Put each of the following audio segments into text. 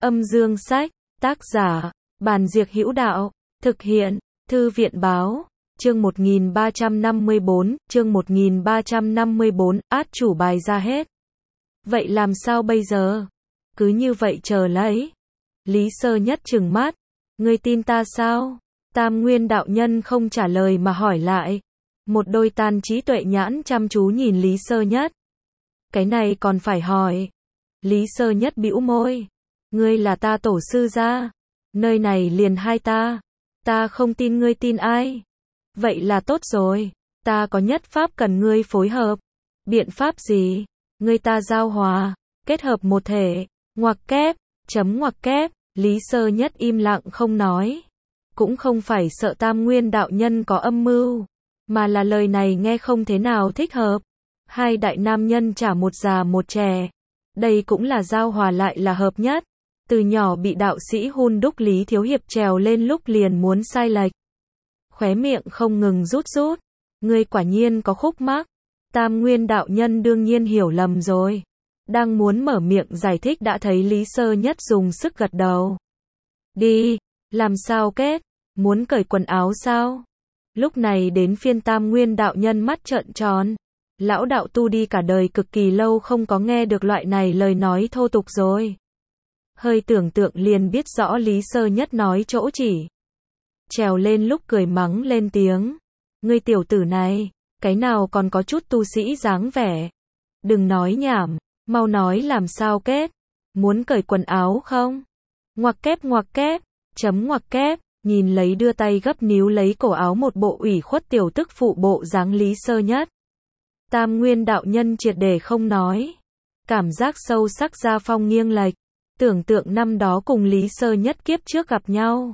Âm dương sách, tác giả, Bàn Diệc Hữu Đạo, thực hiện, Thư viện báo, chương 1354, át chủ bài ra hết. Vậy làm sao bây giờ? Cứ như vậy chờ lấy. Lý Sơ Nhất trừng mắt, ngươi tin ta sao? Tam Nguyên đạo nhân không trả lời mà hỏi lại. Một đôi tan trí tuệ nhãn chăm chú nhìn Lý Sơ Nhất. Cái này còn phải hỏi. Lý Sơ Nhất bĩu môi. Ngươi là ta tổ sư gia. Nơi này liền hai ta. Ta không tin ngươi tin ai. Vậy là tốt rồi. Ta có nhất pháp cần ngươi phối hợp. Biện pháp gì? Ngươi ta giao hòa, kết hợp một thể. Ngoặc kép, ngoặc kép. Lý Sơ Nhất im lặng không nói. Cũng không phải sợ Tam Nguyên đạo nhân có âm mưu, mà là lời này nghe không thế nào thích hợp. Hai đại nam nhân chả một già một trẻ. Đây cũng là giao hòa lại là hợp nhất. Từ nhỏ bị đạo sĩ hun đúc Lý Thiếu Hiệp trèo lên lúc liền muốn sai lệch. Khóe miệng không ngừng rút rút. Ngươi quả nhiên có khúc mắc. Tam Nguyên đạo nhân đương nhiên hiểu lầm rồi. Đang muốn mở miệng giải thích đã thấy Lý Sơ Nhất dùng sức gật đầu. Đi, làm sao kết? Muốn cởi quần áo sao? Lúc này đến phiên Tam Nguyên đạo nhân mắt trợn tròn. Lão đạo tu đi cả đời cực kỳ lâu không có nghe được loại này lời nói thô tục rồi. Hơi tưởng tượng liền biết rõ Lý Sơ Nhất nói chỗ chỉ. Trèo lên lúc cười mắng lên tiếng. Ngươi tiểu tử này, cái nào còn có chút tu sĩ dáng vẻ. Đừng nói nhảm, mau nói làm sao kết. Muốn cởi quần áo không? Ngoặc kép, ngoặc kép. Nhìn lấy đưa tay gấp níu lấy cổ áo một bộ ủy khuất tiểu tức phụ bộ dáng Lý Sơ Nhất. Tam Nguyên đạo nhân triệt để không nói. Cảm giác sâu sắc ra phong nghiêng lệch. Tưởng tượng năm đó cùng Lý Sơ Nhất kiếp trước gặp nhau.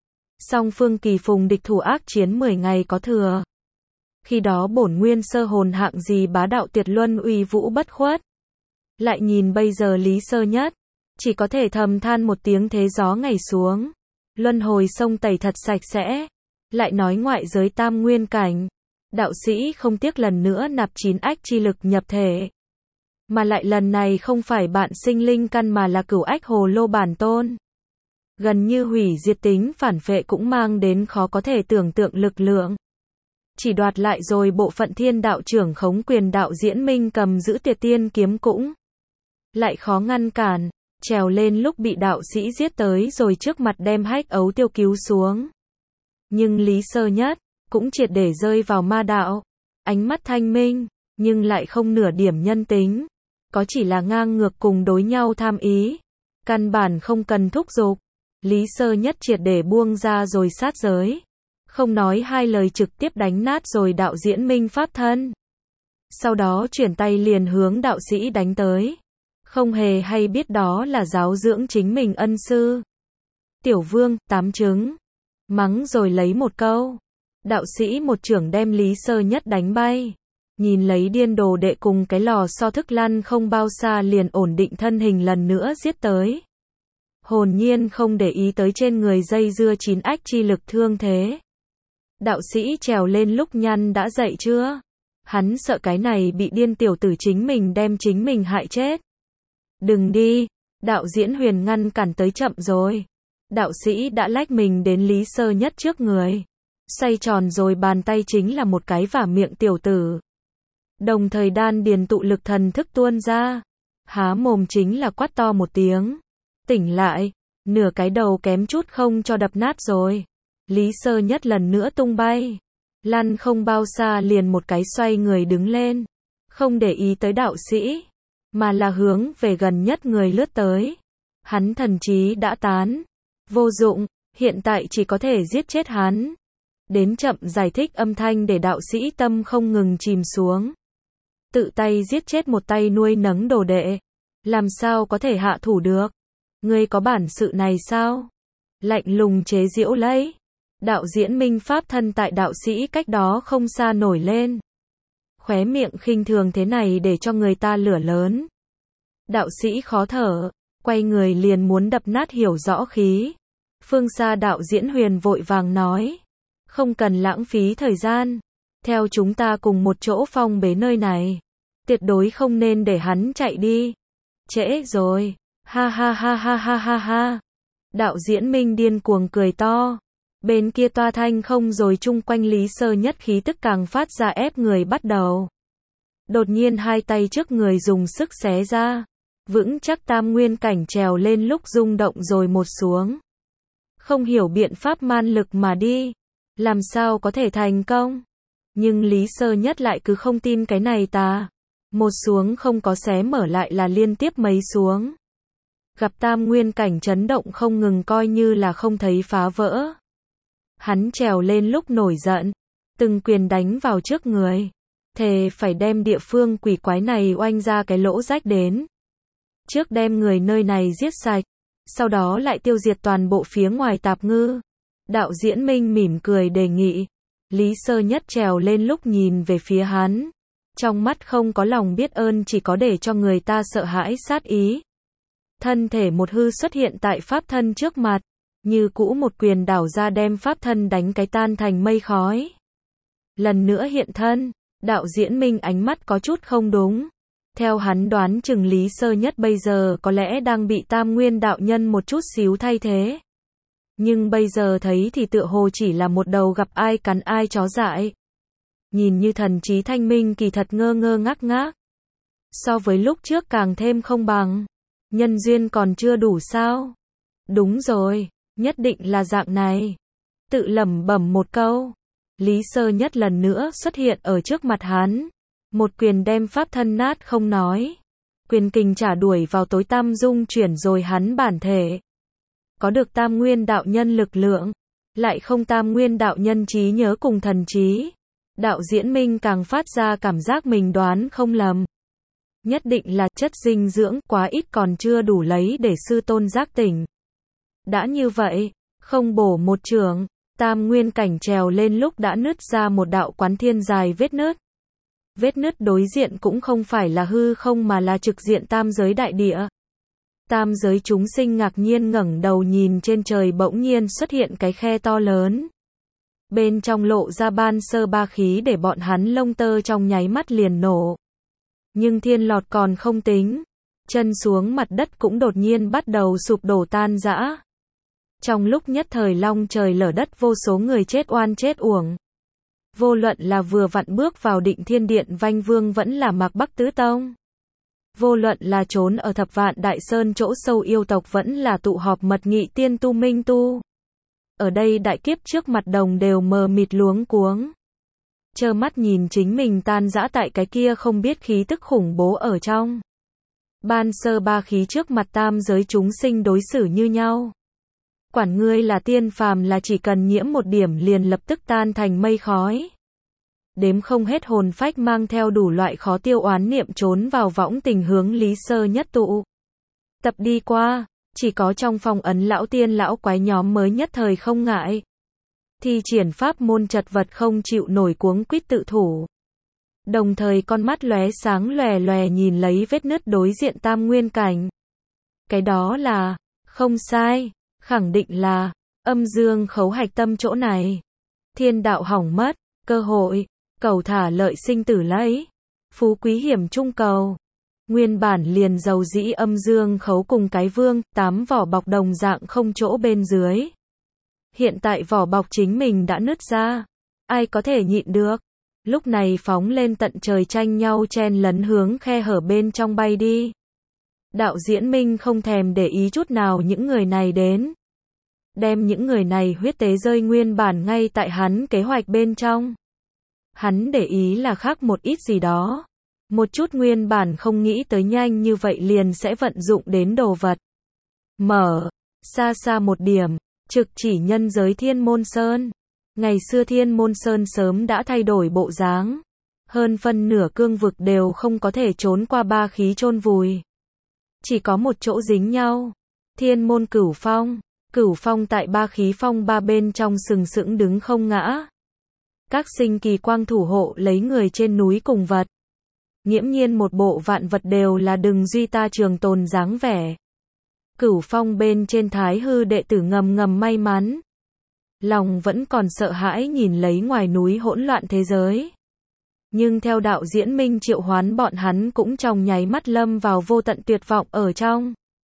Song phương kỳ phùng địch thủ ác chiến 10 ngày có thừa. Khi đó bổn nguyên sơ hồn hạng gì bá đạo tuyệt luân uy vũ bất khuất. Lại nhìn bây giờ Lý Sơ Nhất. Chỉ có thể thầm than một tiếng thế gió ngày xuống. Luân hồi sông tẩy thật sạch sẽ. Lại nói ngoại giới tam nguyên cảnh. Đạo sĩ không tiếc lần nữa nạp 9 ách chi lực nhập thể. Mà lại lần này không phải bạn sinh linh căn mà là cửu ách hồ lô bản tôn. Gần như hủy diệt tính phản phệ cũng mang đến khó có thể tưởng tượng lực lượng. Chỉ đoạt lại rồi bộ phận thiên đạo trưởng khống quyền đạo diễn minh cầm giữ Tuyệt Tiên kiếm cũng lại khó ngăn cản. Trèo lên lúc bị đạo sĩ giết tới rồi trước mặt đem Hách Ấu Tiêu cứu xuống. Nhưng Lý Sơ Nhất cũng triệt để rơi vào ma đạo. Ánh mắt thanh minh, nhưng lại không nửa điểm nhân tính. Có chỉ là ngang ngược cùng đối nhau tham ý. Căn bản không cần thúc giục. Lý Sơ Nhất triệt để buông ra rồi sát giới. Không nói hai lời trực tiếp đánh nát rồi đạo diễn minh pháp thân. Sau đó chuyển tay liền hướng đạo sĩ đánh tới. Không hề hay biết đó là giáo dưỡng chính mình ân sư. Tiểu Vương, 8 trứng. Mắng rồi lấy một câu. Đạo sĩ một chưởng đem Lý Sơ Nhất đánh bay. Nhìn lấy điên đồ đệ cùng cái lò xo thức lăn không bao xa liền ổn định thân hình lần nữa giết tới. Hồn nhiên không để ý tới trên người dây dưa 9 ách chi lực thương thế. Đạo sĩ trèo lên lúc nhăn đã dậy chưa? Hắn sợ cái này bị điên tiểu tử chính mình đem chính mình hại chết. Đừng đi, đạo diễn huyền ngăn cản tới chậm rồi. Đạo sĩ đã lách mình đến Lý Sơ Nhất trước người. Xoay tròn rồi bàn tay chính là một cái vả miệng tiểu tử. Đồng thời đan điền tụ lực thần thức tuôn ra. Há mồm chính là quát to một tiếng. Tỉnh lại, nửa cái đầu kém chút không cho đập nát rồi. Lý Sơ Nhất lần nữa tung bay. Lăn không bao xa liền một cái xoay người đứng lên. Không để ý tới đạo sĩ. Mà là hướng về gần nhất người lướt tới. Hắn thần trí đã tán. Vô dụng, hiện tại chỉ có thể giết chết hắn. Đến chậm giải thích âm thanh để đạo sĩ tâm không ngừng chìm xuống. Tự tay giết chết một tay nuôi nấng đồ đệ. Làm sao có thể hạ thủ được? Ngươi có bản sự này sao? Lạnh lùng chế giễu lấy. Đạo diễn minh pháp thân tại đạo sĩ cách đó không xa nổi lên. Khóe miệng khinh thường thế này để cho người ta lửa lớn. Đạo sĩ khó thở, quay người liền muốn đập nát hiểu rõ khí. Phương xa đạo diễn huyền vội vàng nói. Không cần lãng phí thời gian. Theo chúng ta cùng một chỗ phong bế nơi này. Tuyệt đối không nên để hắn chạy đi. Trễ rồi. Ha ha ha ha ha ha ha. Đạo diễn Minh điên cuồng cười to. Bên kia toa thanh không rồi chung quanh Lý Sơ Nhất khí tức càng phát ra ép người bắt đầu. Đột nhiên hai tay trước người dùng sức xé ra. Vững chắc tam nguyên cảnh trèo lên lúc rung động rồi một xuống. Không hiểu biện pháp man lực mà đi. Làm sao có thể thành công? Nhưng Lý Sơ Nhất lại cứ không tin cái này ta. Một xuống không có xé mở lại là liên tiếp mấy xuống. Gặp tam nguyên cảnh chấn động không ngừng coi như là không thấy phá vỡ. Hắn trèo lên lúc nổi giận. Từng quyền đánh vào trước người. Thề phải đem địa phương quỷ quái này oanh ra cái lỗ rách đến. Trước đem người nơi này giết sạch. Sau đó lại tiêu diệt toàn bộ phía ngoài tạp ngư. Đạo diễn Minh mỉm cười đề nghị. Lý Sơ Nhất trèo lên lúc nhìn về phía hắn. Trong mắt không có lòng biết ơn, chỉ có để cho người ta sợ hãi sát ý. Thân thể một hư xuất hiện tại pháp thân trước mặt. Như cũ một quyền đảo ra đem pháp thân đánh cái tan thành mây khói. Lần nữa hiện thân. Đạo diễn Minh ánh mắt có chút không đúng. Theo hắn đoán chừng Lý Sơ Nhất bây giờ có lẽ đang bị tam nguyên đạo nhân một chút xíu thay thế. Nhưng bây giờ thấy thì tựa hồ chỉ là một đầu gặp ai cắn ai chó dại. Nhìn như thần trí thanh minh kỳ thật ngơ ngơ ngác ngác. So với lúc trước càng thêm không bằng. Nhân duyên còn chưa đủ sao? Đúng rồi, nhất định là dạng này. Tự lẩm bẩm một câu. Lý Sơ Nhất lần nữa xuất hiện ở trước mặt hắn. Một quyền đem pháp thân nát không nói. Quyền kình trả đuổi vào tối tăm dung chuyển rồi hắn bản thể. Có được tam nguyên đạo nhân lực lượng. Lại không tam nguyên đạo nhân trí nhớ cùng thần trí. Đạo diễn Minh càng phát ra cảm giác mình đoán không lầm. Nhất định là chất dinh dưỡng quá ít còn chưa đủ lấy để sư tôn giác tỉnh. Đã như vậy, không bổ một chưởng, tam nguyên cảnh trèo lên lúc đã nứt ra một đạo quán thiên dài vết nứt. Vết nứt đối diện cũng không phải là hư không mà là trực diện tam giới đại địa. Tam giới chúng sinh ngạc nhiên ngẩng đầu nhìn trên trời, bỗng nhiên xuất hiện cái khe to lớn. Bên trong lộ ra ban sơ ba khí để bọn hắn lông tơ trong nháy mắt liền nổ. Nhưng thiên lọt còn không tính. Chân xuống mặt đất cũng đột nhiên bắt đầu sụp đổ tan rã. Trong lúc nhất thời long trời lở đất, vô số người chết oan chết uổng. Vô luận là vừa vặn bước vào Định Thiên Điện Vanh Vương vẫn là Mạc Bắc Tứ Tông. Vô luận là trốn ở Thập Vạn Đại Sơn chỗ sâu yêu tộc vẫn là tụ họp mật nghị tiên tu minh tu. Ở đây đại kiếp trước mặt đồng đều mờ mịt luống cuống. Trơ mắt nhìn chính mình tan rã tại cái kia không biết khí tức khủng bố ở trong. Ban sơ ba khí trước mặt tam giới chúng sinh đối xử như nhau. Quản ngươi là tiên phàm là chỉ cần nhiễm một điểm liền lập tức tan thành mây khói. Đếm không hết hồn phách mang theo đủ loại khó tiêu oán niệm trốn vào võng tình hướng Lý Sơ Nhất tụ. Tập đi qua, chỉ có trong phòng ấn lão tiên lão quái nhóm mới nhất thời không ngại. Thi triển pháp môn chật vật không chịu nổi cuống quýt tự thủ. Đồng thời con mắt lóe sáng lòe lòe nhìn lấy vết nứt đối diện tam nguyên cảnh. Cái đó là, không sai, khẳng định là, âm dương khấu hạch tâm chỗ này. Thiên đạo hỏng mất, cơ hội, cầu thả lợi sinh tử lấy, phú quý hiểm trung cầu. Nguyên bản liền dầu dĩ âm dương khấu cùng cái vương, 8 vỏ bọc đồng dạng không chỗ bên dưới. Hiện tại vỏ bọc chính mình đã nứt ra. Ai có thể nhịn được. Lúc này phóng lên tận trời tranh nhau chen lấn hướng khe hở bên trong bay đi. Đạo diễn Minh không thèm để ý chút nào những người này đến. Đem những người này huyết tế rơi nguyên bản ngay tại hắn kế hoạch bên trong. Hắn để ý là khác một ít gì đó. Một chút nguyên bản không nghĩ tới nhanh như vậy liền sẽ vận dụng đến đồ vật. Mở, xa xa một điểm, trực chỉ nhân giới Thiên Môn Sơn. Ngày xưa Thiên Môn Sơn sớm đã thay đổi bộ dáng. Hơn phân nửa cương vực đều không có thể trốn qua ba khí chôn vùi. Chỉ có một chỗ dính nhau. Thiên Môn Cửu Phong. Cửu Phong tại ba khí phong ba bên trong sừng sững đứng không ngã. Các sinh kỳ quang thủ hộ lấy người trên núi cùng vật. Nghiễm nhiên một bộ vạn vật đều là đừng duy ta trường tồn dáng vẻ. Cửu Phong bên trên Thái Hư đệ tử ngầm ngầm may mắn. Lòng vẫn còn sợ hãi nhìn lấy ngoài núi hỗn loạn thế giới. Nhưng theo đạo diễn Minh triệu hoán bọn hắn cũng trong nháy mắt lâm vào vô tận tuyệt vọng ở trong.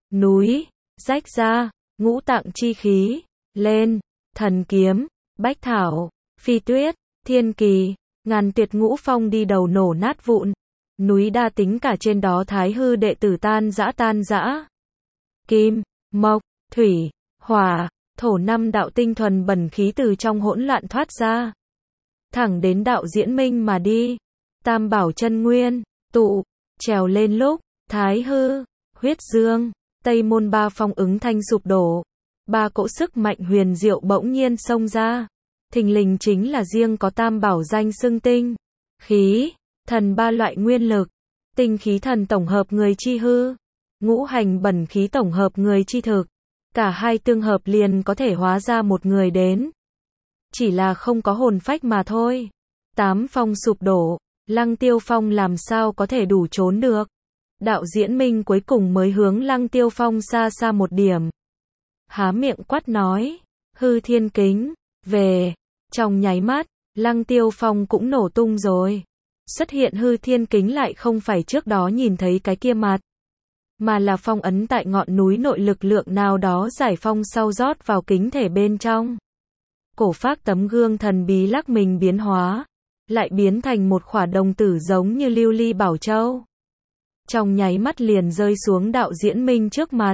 núi, rách ra, ngũ tạng chi khí, lên, thần kiếm, bách thảo, phi tuyết, thiên kỳ, ngàn tuyệt ngũ phong đi đầu nổ nát vụn. Núi đa tính cả trên đó thái hư đệ tử tan rã. Kim, mộc, thủy, hỏa, thổ năm đạo tinh thuần bẩn khí từ trong hỗn loạn thoát ra. Thẳng đến đạo diễn minh mà đi. Tam bảo chân nguyên, tụ, trèo lên lúc, thái hư, huyết dương, tây môn ba phong ứng thanh sụp đổ. Ba cỗ sức mạnh huyền diệu bỗng nhiên xông ra. Thình lình chính là riêng có tam bảo danh xưng tinh, khí, thần ba loại nguyên lực. Tinh khí thần tổng hợp người chi hư, ngũ hành bẩn khí tổng hợp người chi thực. Cả hai tương hợp liền có thể hóa ra một người đến. Chỉ là không có hồn phách mà thôi. Tám phong sụp đổ, Lăng Tiêu Phong làm sao có thể đủ trốn được. Đạo diễn minh cuối cùng mới hướng Lăng Tiêu Phong xa xa một điểm. Há miệng quát nói, hư thiên kính, về. Trong nháy mắt, Lăng Tiêu Phong cũng nổ tung rồi. Xuất hiện hư thiên kính lại không phải trước đó nhìn thấy cái kia mặt, mà là phong ấn tại ngọn núi nội lực lượng nào đó giải phong sau rót vào kính thể bên trong. Cổ phác tấm gương thần bí lắc mình biến hóa, lại biến thành một khỏa đồng tử giống như lưu ly bảo châu. Trong nháy mắt liền rơi xuống đạo diễn minh trước mặt.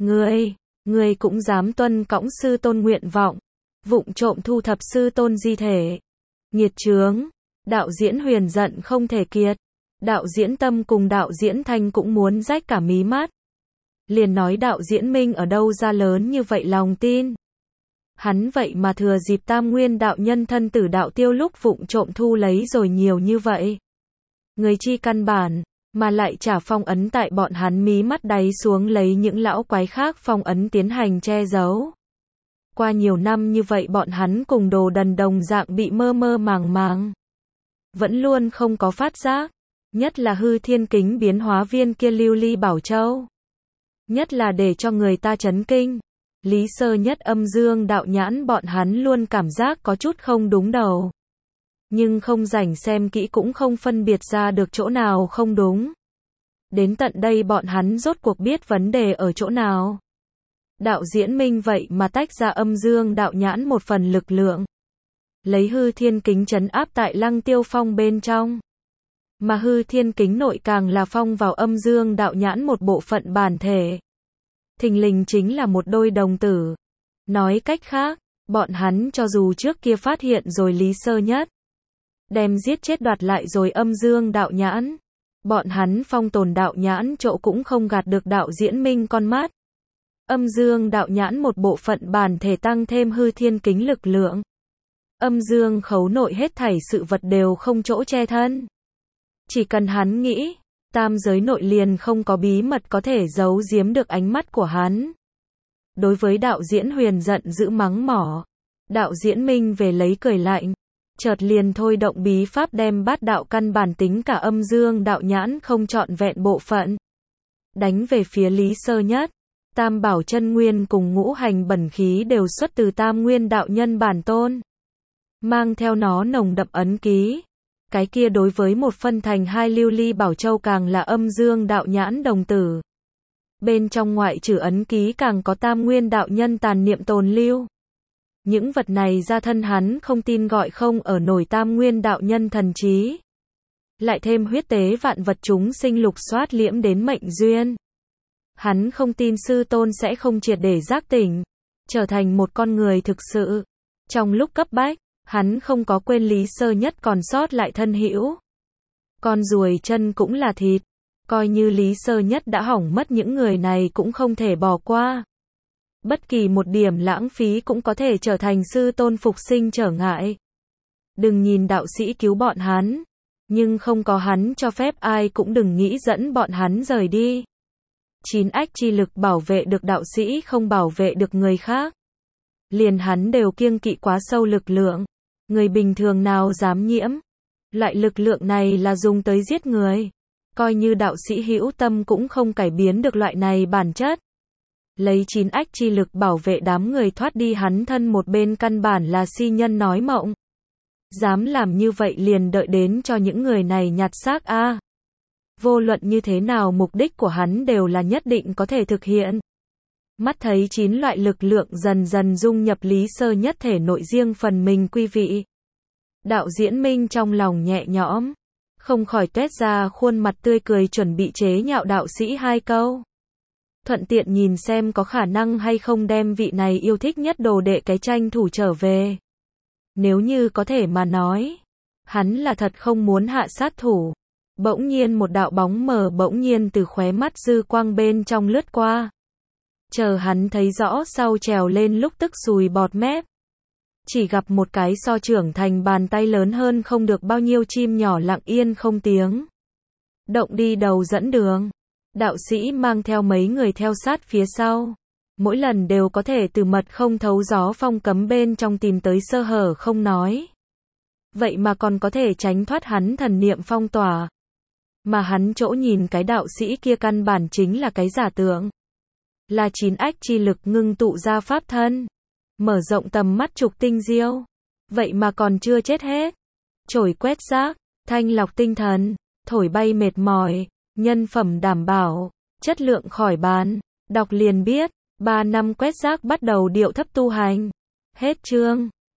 Ngươi cũng dám tuân cõng sư tôn nguyện vọng, vụng trộm thu thập sư tôn di thể. Nghiệt chướng, đạo diễn huyền giận không thể kiệt. Đạo diễn tâm cùng đạo diễn thanh cũng muốn rách cả mí mắt. Liền nói đạo diễn minh ở đâu ra lớn như vậy lòng tin. Hắn vậy mà thừa dịp tam nguyên đạo nhân thân tử đạo tiêu lúc vụng trộm thu lấy rồi nhiều như vậy. Người chi căn bản, mà lại trả phong ấn tại bọn hắn mí mắt đáy xuống lấy những lão quái khác phong ấn tiến hành che giấu. Qua nhiều năm như vậy bọn hắn cùng đồ đần đồng dạng bị mơ mơ màng màng. Vẫn luôn không có phát giác. Nhất là hư thiên kính biến hóa viên kia lưu ly bảo châu. Nhất là để cho người ta chấn kinh. Lý Sơ Nhất âm dương đạo nhãn bọn hắn luôn cảm giác có chút không đúng đầu. Nhưng không rảnh xem kỹ cũng không phân biệt ra được chỗ nào không đúng. Đến tận đây bọn hắn rốt cuộc biết vấn đề ở chỗ nào. Đạo diễn minh vậy mà tách ra âm dương đạo nhãn một phần lực lượng. Lấy hư thiên kính trấn áp tại Lăng Tiêu Phong bên trong. Mà hư thiên kính nội càng là phong vào âm dương đạo nhãn một bộ phận bản thể. Thình lình chính là một đôi đồng tử. Nói cách khác, bọn hắn cho dù trước kia phát hiện rồi Lý Sơ Nhất, đem giết chết đoạt lại rồi âm dương đạo nhãn. Bọn hắn phong tồn đạo nhãn chỗ cũng không gạt được đạo diễn minh con mắt. Âm dương đạo nhãn một bộ phận bản thể tăng thêm hư thiên kính lực lượng. Âm dương khấu nội hết thảy sự vật đều không chỗ che thân. Chỉ cần hắn nghĩ, tam giới nội liền không có bí mật có thể giấu giếm được ánh mắt của hắn. Đối với đạo diễn huyền giận dữ mắng mỏ, đạo diễn minh về lấy cười lạnh, chợt liền thôi động bí pháp đem bát đạo căn bản tính cả âm dương đạo nhãn không trọn vẹn bộ phận. Đánh về phía Lý Sơ Nhất, tam bảo chân nguyên cùng ngũ hành bẩn khí đều xuất từ tam nguyên đạo nhân bản tôn. Mang theo nó nồng đậm ấn ký. Cái kia đối với một phân thành hai lưu ly bảo châu càng là âm dương đạo nhãn đồng tử. Bên trong ngoại trừ ấn ký càng có tam nguyên đạo nhân tàn niệm tồn lưu. Những vật này ra thân hắn không tin gọi không ở nổi tam nguyên đạo nhân thần trí. Lại thêm huyết tế vạn vật chúng sinh lục soát liễm đến mệnh duyên. Hắn không tin sư tôn sẽ không triệt để giác tỉnh, trở thành một con người thực sự. Trong lúc cấp bách, hắn không có quên Lý Sơ Nhất còn sót lại thân hữu. Con ruồi chân cũng là thịt. Coi như Lý Sơ Nhất đã hỏng mất những người này cũng không thể bỏ qua. Bất kỳ một điểm lãng phí cũng có thể trở thành sư tôn phục sinh trở ngại. Đừng nhìn đạo sĩ cứu bọn hắn. Nhưng không có hắn cho phép ai cũng đừng nghĩ dẫn bọn hắn rời đi. 9 ách chi lực bảo vệ được đạo sĩ không bảo vệ được người khác. Liền hắn đều kiêng kỵ quá sâu lực lượng. Người bình thường nào dám nhiễm. Loại lực lượng này là dùng tới giết người. Coi như đạo sĩ hữu tâm cũng không cải biến được loại này bản chất. Lấy 9 ách chi lực bảo vệ đám người thoát đi hắn thân một bên căn bản là si nhân nói mộng. Dám làm như vậy liền đợi đến cho những người này nhặt xác a. Vô luận như thế nào mục đích của hắn đều là nhất định có thể thực hiện. Mắt thấy 9 loại lực lượng dần dần dung nhập Lý Sơ Nhất thể nội riêng phần mình quý vị. Đạo Diễn Minh trong lòng nhẹ nhõm, không khỏi tuét ra khuôn mặt tươi cười chuẩn bị chế nhạo đạo sĩ 2 câu. Thuận tiện nhìn xem có khả năng hay không đem vị này yêu thích nhất đồ đệ cái tranh thủ trở về. Nếu như có thể mà nói, hắn là thật không muốn hạ sát thủ. Bỗng nhiên một đạo bóng mờ bỗng nhiên từ khóe mắt dư quang bên trong lướt qua. Chờ hắn thấy rõ sau trèo lên lúc tức sùi bọt mép. Chỉ gặp một cái so trưởng thành bàn tay lớn hơn không được bao nhiêu chim nhỏ lặng yên không tiếng động đi đầu dẫn đường. Đạo sĩ mang theo mấy người theo sát phía sau. Mỗi lần đều có thể từ mật không thấu gió phong cấm bên trong tìm tới sơ hở không nói. Vậy mà còn có thể tránh thoát hắn thần niệm phong tỏa. Mà hắn chỗ nhìn cái đạo sĩ kia căn bản chính là cái giả tượng. Là 9 ách chi lực ngưng tụ ra pháp thân. Mở rộng tầm mắt trục tinh diêu. Vậy mà còn chưa chết hết. Chổi quét rác, thanh lọc tinh thần, thổi bay mệt mỏi, nhân phẩm đảm bảo, chất lượng khỏi bàn. Đọc liền biết, 3 năm quét rác bắt đầu điệu thấp tu hành. Hết chương.